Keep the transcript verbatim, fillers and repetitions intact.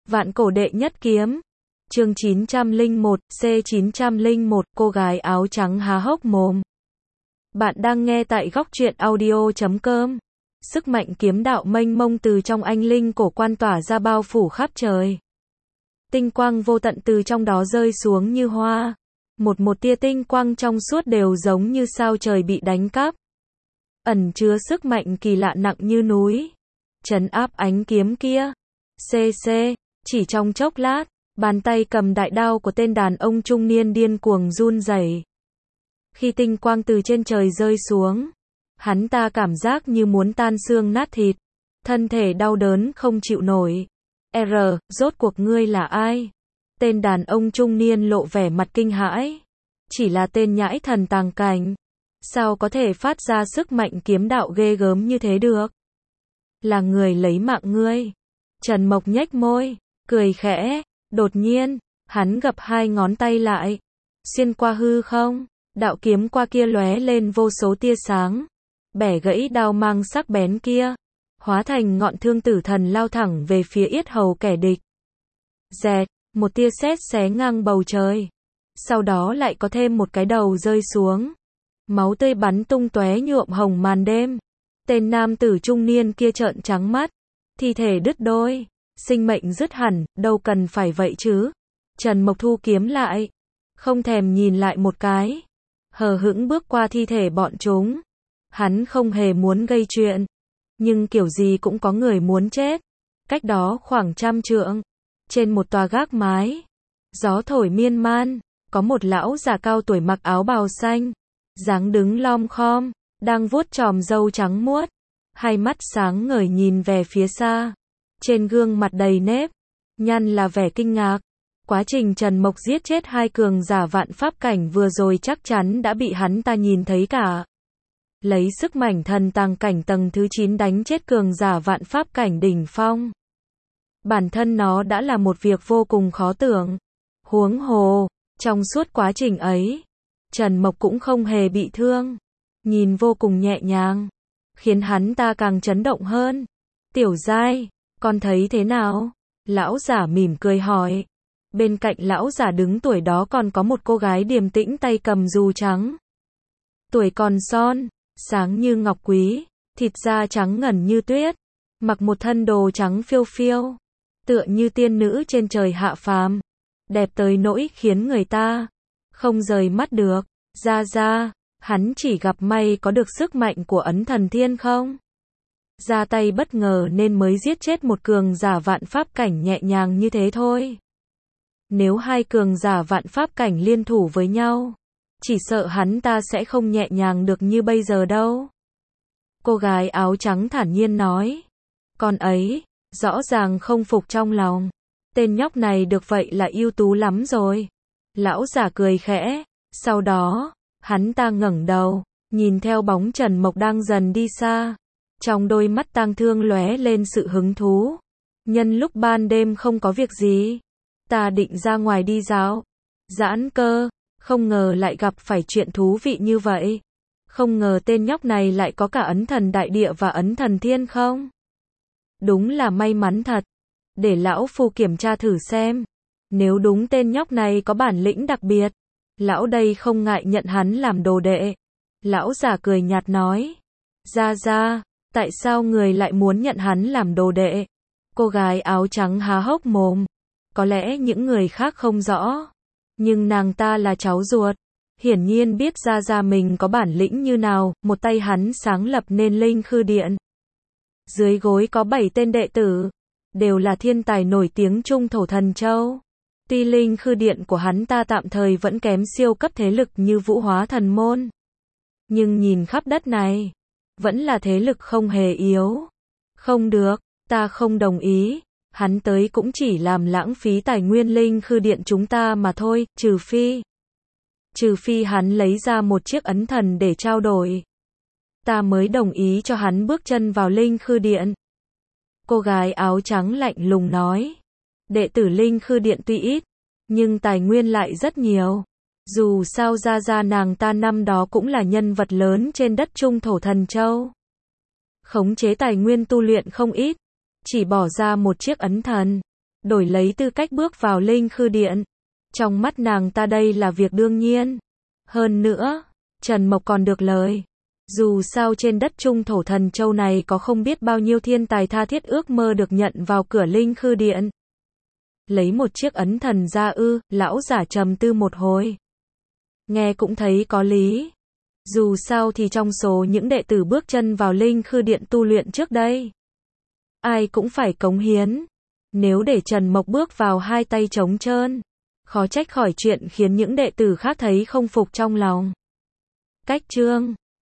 Vạn cổ đệ nhất kiếm. Chương chín trăm lẻ một, C chín trăm lẻ một, cô gái áo trắng há hốc mồm. Bạn đang nghe tại góc truyện audio chấm com. Sức mạnh kiếm đạo mênh mông từ trong anh linh cổ quan tỏa ra bao phủ khắp trời. Tinh quang vô tận từ trong đó rơi xuống như hoa. Một một tia tinh quang trong suốt đều giống như sao trời bị đánh cắp. Ẩn chứa sức mạnh kỳ lạ nặng như núi. Trấn áp ánh kiếm kia. cc, chỉ trong chốc lát, bàn tay cầm đại đao của tên đàn ông trung niên điên cuồng run rẩy. Khi tinh quang từ trên trời rơi xuống, hắn ta cảm giác như muốn tan xương nát thịt, thân thể đau đớn không chịu nổi. R, rốt cuộc ngươi là ai? Tên đàn ông trung niên lộ vẻ mặt kinh hãi. Chỉ là tên nhãi thần tàng cảnh, sao có thể phát ra sức mạnh kiếm đạo ghê gớm như thế được? Là người lấy mạng ngươi. Trần Mộc nhếch môi, cười khẽ. Đột nhiên, hắn gập hai ngón tay lại, xuyên qua hư không, đạo kiếm qua kia lóe lên vô số tia sáng, bẻ gãy đao mang sắc bén kia, hóa thành ngọn thương tử thần lao thẳng về phía yết hầu kẻ địch. Dẹt, một tia sét xé ngang bầu trời. Sau đó lại có thêm một cái đầu rơi xuống. Máu tươi bắn tung tóe nhuộm hồng màn đêm. Tên nam tử trung niên kia trợn trắng mắt, thi thể đứt đôi. Sinh mệnh dứt hẳn, đâu cần phải vậy chứ. Trần Mộc thu kiếm lại, không thèm nhìn lại một cái, hờ hững bước qua thi thể bọn chúng. Hắn không hề muốn gây chuyện, nhưng kiểu gì cũng có người muốn chết. Cách đó khoảng trăm trượng, trên một tòa gác mái, gió thổi miên man, có một lão già cao tuổi mặc áo bào xanh, dáng đứng lom khom, đang vuốt chòm râu trắng muốt, hai mắt sáng ngời nhìn về phía xa. Trên gương mặt đầy nếp nhăn là vẻ kinh ngạc. Quá trình Trần Mộc giết chết hai cường giả vạn pháp cảnh vừa rồi chắc chắn đã bị hắn ta nhìn thấy cả. Lấy sức mạnh thần tàng cảnh tầng thứ chín đánh chết cường giả vạn pháp cảnh đỉnh phong, bản thân nó đã là một việc vô cùng khó tưởng. Huống hồ, trong suốt quá trình ấy, Trần Mộc cũng không hề bị thương, nhìn vô cùng nhẹ nhàng, khiến hắn ta càng chấn động hơn. Tiểu giai, con thấy thế nào? Lão giả mỉm cười hỏi. Bên cạnh lão giả đứng tuổi đó còn có một cô gái điềm tĩnh tay cầm dù trắng. Tuổi còn son, sáng như ngọc quý, thịt da trắng ngần như tuyết, mặc một thân đồ trắng phiêu phiêu, tựa như tiên nữ trên trời hạ phàm, đẹp tới nỗi khiến người ta không rời mắt được. Ra ra, hắn chỉ gặp may có được sức mạnh của ấn thần thiên không? Ra tay bất ngờ nên mới giết chết một cường giả vạn pháp cảnh nhẹ nhàng như thế thôi. Nếu hai cường giả vạn pháp cảnh liên thủ với nhau, chỉ sợ hắn ta sẽ không nhẹ nhàng được như bây giờ đâu. Cô gái áo trắng thản nhiên nói. Con ấy, rõ ràng không phục trong lòng. Tên nhóc này được vậy là ưu tú lắm rồi. Lão giả cười khẽ. Sau đó, hắn ta ngẩng đầu, nhìn theo bóng Trần Mộc đang dần đi xa. Trong đôi mắt tang thương lóe lên sự hứng thú. Nhân lúc ban đêm không có việc gì, ta định ra ngoài đi dạo, giãn cơ, không ngờ lại gặp phải chuyện thú vị như vậy. Không ngờ tên nhóc này lại có cả ấn thần đại địa và ấn thần thiên không? Đúng là may mắn thật. Để lão phu kiểm tra thử xem. Nếu đúng tên nhóc này có bản lĩnh đặc biệt, lão đây không ngại nhận hắn làm đồ đệ. Lão già cười nhạt nói. Ra ra, tại sao người lại muốn nhận hắn làm đồ đệ? Cô gái áo trắng há hốc mồm. Có lẽ những người khác không rõ, nhưng nàng ta là cháu ruột, hiển nhiên biết ra ra mình có bản lĩnh như nào. Một tay hắn sáng lập nên Linh Khư Điện. Dưới gối có bảy tên đệ tử, đều là thiên tài nổi tiếng Trung Thổ Thần Châu. Tuy Linh Khư Điện của hắn ta tạm thời vẫn kém siêu cấp thế lực như Vũ Hóa Thần Môn, nhưng nhìn khắp đất này, vẫn là thế lực không hề yếu. Không được, ta không đồng ý. Hắn tới cũng chỉ làm lãng phí tài nguyên Linh Khư Điện chúng ta mà thôi, trừ phi. Trừ phi hắn lấy ra một chiếc ấn thần để trao đổi, ta mới đồng ý cho hắn bước chân vào Linh Khư Điện. Cô gái áo trắng lạnh lùng nói. Đệ tử Linh Khư Điện tuy ít, nhưng tài nguyên lại rất nhiều. Dù sao ra ra nàng ta năm đó cũng là nhân vật lớn trên đất Trung Thổ Thần Châu. Khống chế tài nguyên tu luyện không ít, chỉ bỏ ra một chiếc ấn thần, đổi lấy tư cách bước vào Linh Khư Điện. Trong mắt nàng ta đây là việc đương nhiên. Hơn nữa, Trần Mộc còn được lời. Dù sao trên đất Trung Thổ Thần Châu này có không biết bao nhiêu thiên tài tha thiết ước mơ được nhận vào cửa Linh Khư Điện. Lấy một chiếc ấn thần ra ư, lão giả trầm tư một hồi. Nghe cũng thấy có lý. Dù sao thì trong số những đệ tử bước chân vào Linh Khư Điện tu luyện trước đây, ai cũng phải cống hiến. Nếu để Trần Mộc bước vào hai tay trống trơn, khó trách khỏi chuyện khiến những đệ tử khác thấy không phục trong lòng. Cách chương